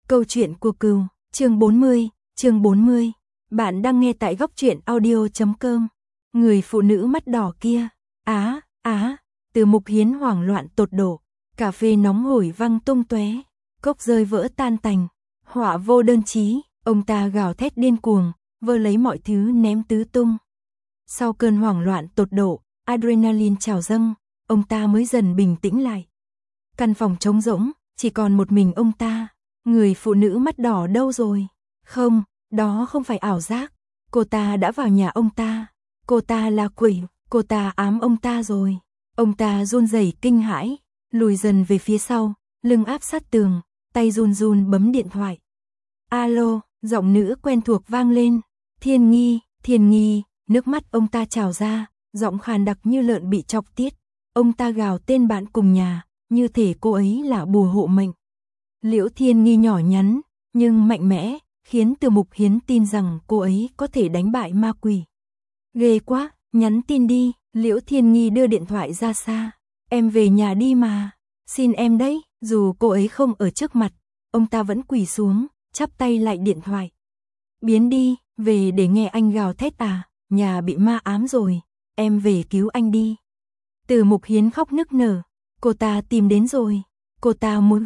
Câu chuyện của cừu, chương 40. Bạn đang nghe tại góc truyện audio.com. Người phụ nữ mắt đỏ kia. Từ Mục Hiến hoảng loạn tột độ. Cà phê nóng hổi văng tung tóe, cốc rơi vỡ tan tành. Họa vô đơn chí, ông ta gào thét điên cuồng, vơ lấy mọi thứ ném tứ tung. Sau cơn hoảng loạn tột độ, adrenaline trào dâng, ông ta mới dần bình tĩnh lại. Căn phòng trống rỗng, chỉ còn một mình ông ta. Người phụ nữ mắt đỏ đâu rồi? Không, đó không phải ảo giác. Cô ta đã vào nhà ông ta. Cô ta là quỷ, cô ta ám ông ta rồi. Ông ta run rẩy kinh hãi, lùi dần về phía sau, lưng áp sát tường, tay run run bấm điện thoại. Alo, giọng nữ quen thuộc vang lên. Thiên Nghi, nước mắt ông ta trào ra, giọng khàn đặc như lợn bị chọc tiết. Ông ta gào tên bạn cùng nhà, như thể cô ấy là bùa hộ mệnh. Liễu Thiên Nghi nhỏ nhắn, nhưng mạnh mẽ, khiến Từ Mục Hiến tin rằng cô ấy có thể đánh bại ma quỷ. Ghê quá, nhắn tin đi. Liễu Thiên Nghi đưa điện thoại ra xa. Em về nhà đi mà. Xin em đấy. Dù cô ấy không ở trước mặt, ông ta vẫn quỳ xuống, chắp tay lại điện thoại. Biến đi, về để nghe anh gào thét à? Nhà bị ma ám rồi, em về cứu anh đi. Từ Mục Hiến khóc nức nở. Cô ta tìm đến rồi. Cô ta muốn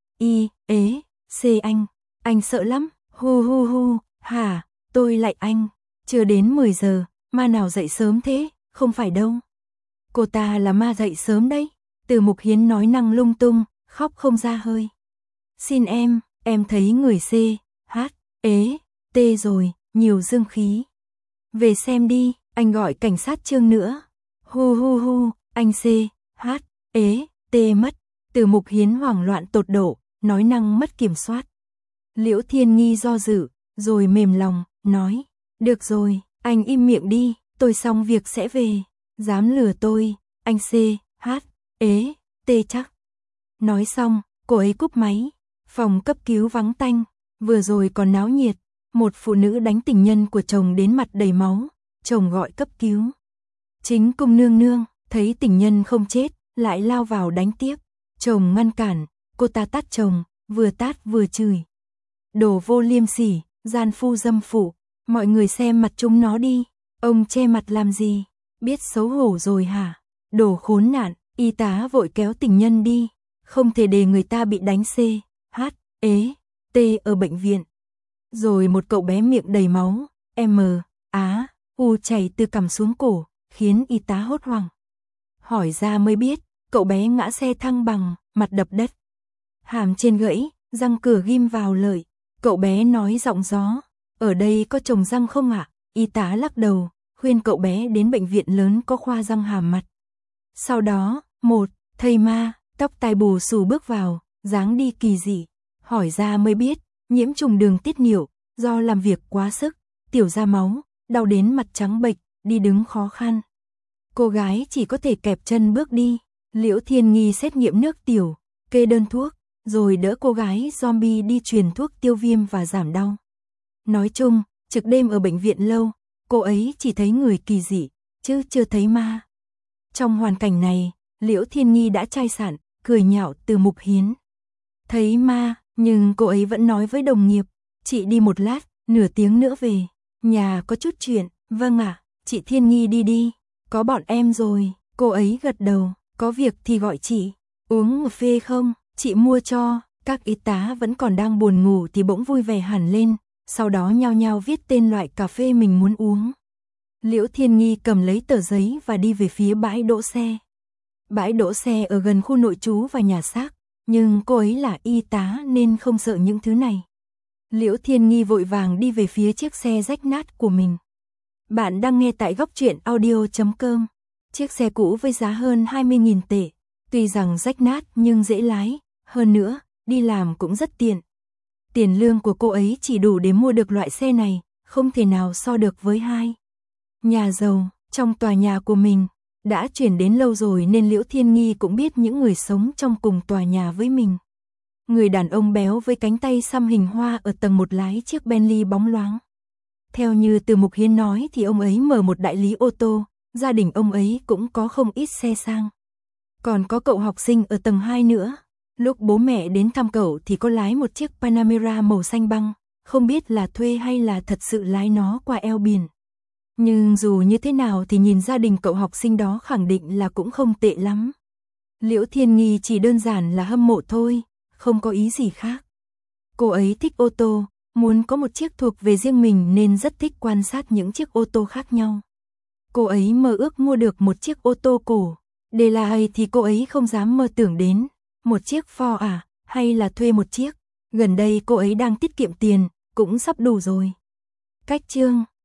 C anh sợ lắm. Hu, hả, tôi lại anh. Chưa đến 10 giờ, ma nào dậy sớm thế? Không phải đâu. Cô ta là ma dậy sớm đấy. Từ Mục Hiến nói năng lung tung, khóc không ra hơi. Xin em thấy người T rồi, nhiều dương khí. Về xem đi, anh gọi cảnh sát Trương nữa. Hu, anh T mất. Từ Mục Hiến hoảng loạn tột độ, nói năng mất kiểm soát. Liễu Thiên Nghi do dự, rồi mềm lòng, nói. Được rồi, anh im miệng đi, tôi xong việc sẽ về. Dám lừa tôi, anh T chắc. Nói xong, cô ấy cúp máy. Phòng cấp cứu vắng tanh, vừa rồi còn náo nhiệt. Một phụ nữ đánh tình nhân của chồng đến mặt đầy máu, chồng gọi cấp cứu. Chính cung nương thấy tình nhân không chết, lại lao vào đánh tiếp. Chồng ngăn cản, cô ta tát chồng, vừa tát vừa chửi. Đồ vô liêm sỉ, gian phu dâm phụ, mọi người xem mặt chúng nó đi, ông che mặt làm gì, biết xấu hổ rồi hả? Đồ khốn nạn, y tá vội kéo tình nhân đi, không thể để người ta bị đánh T ở bệnh viện. Rồi một cậu bé miệng đầy máu, U chảy từ cằm xuống cổ, khiến y tá hốt hoảng. Hỏi ra mới biết, cậu bé ngã xe thăng bằng, mặt đập đất. Hàm trên gãy, răng cửa ghim vào lợi. Cậu bé nói giọng gió, ở đây có trồng răng không ạ? Y tá lắc đầu, khuyên cậu bé đến bệnh viện lớn có khoa răng hàm mặt. Sau đó, một thầy ma, tóc tai bù xù bước vào, dáng đi kỳ dị. Hỏi ra mới biết, nhiễm trùng đường tiết niệu, do làm việc quá sức, tiểu ra máu, đau đến mặt trắng bệch, đi đứng khó khăn. Cô gái chỉ có thể kẹp chân bước đi. Liễu Thiên Nghi xét nghiệm nước tiểu, kê đơn thuốc, rồi đỡ cô gái zombie đi truyền thuốc tiêu viêm và giảm đau. Nói chung, trực đêm ở bệnh viện lâu, cô ấy chỉ thấy người kỳ dị, chứ chưa thấy ma. Trong hoàn cảnh này, Liễu Thiên Nghi đã chai sạn, cười nhạo Từ Mục Hiến. Thấy ma, nhưng cô ấy vẫn nói với đồng nghiệp, chị đi một lát, nửa tiếng nữa về. Nhà có chút chuyện, vâng ạ, chị Thiên Nghi đi, có bọn em rồi. Cô ấy gật đầu, có việc thì gọi chị. Uống một phê không? Chị mua cho. Các y tá vẫn còn đang buồn ngủ thì bỗng vui vẻ hẳn lên, sau đó nhao nhao viết tên loại cà phê mình muốn uống. Liễu Thiên Nghi cầm lấy tờ giấy và đi về phía bãi đỗ xe. Bãi đỗ xe ở gần khu nội trú và nhà xác, nhưng cô ấy là y tá nên không sợ những thứ này. Liễu Thiên Nghi vội vàng đi về phía chiếc xe rách nát của mình. Bạn đang nghe tại góc truyện audio.com. Chiếc xe cũ với giá hơn 20.000 tệ, tuy rằng rách nát nhưng dễ lái, hơn nữa, đi làm cũng rất tiện. Tiền lương của cô ấy chỉ đủ để mua được loại xe này, không thể nào so được với hai nhà giàu trong tòa nhà của mình. Đã chuyển đến lâu rồi nên Liễu Thiên Nghi cũng biết những người sống trong cùng tòa nhà với mình. Người đàn ông béo với cánh tay xăm hình hoa ở tầng 1 lái chiếc Bentley bóng loáng. Theo như Từ Mục Hiến nói thì ông ấy mở một đại lý ô tô, gia đình ông ấy cũng có không ít xe sang. Còn có cậu học sinh ở tầng 2 nữa. Lúc bố mẹ đến thăm cậu thì có lái một chiếc Panamera màu xanh băng, không biết là thuê hay là thật sự lái nó qua eo biển. Nhưng dù như thế nào thì nhìn gia đình cậu học sinh đó khẳng định là cũng không tệ lắm. Liễu Thiên Nghi chỉ đơn giản là hâm mộ thôi, không có ý gì khác. Cô ấy thích ô tô, muốn có một chiếc thuộc về riêng mình nên rất thích quan sát những chiếc ô tô khác nhau. Cô ấy mơ ước mua được một chiếc ô tô cổ. Để là hay thì cô ấy không dám mơ tưởng đến. Một chiếc Ford à, hay là thuê một chiếc. Gần đây cô ấy đang tiết kiệm tiền, cũng sắp đủ rồi. Cách chương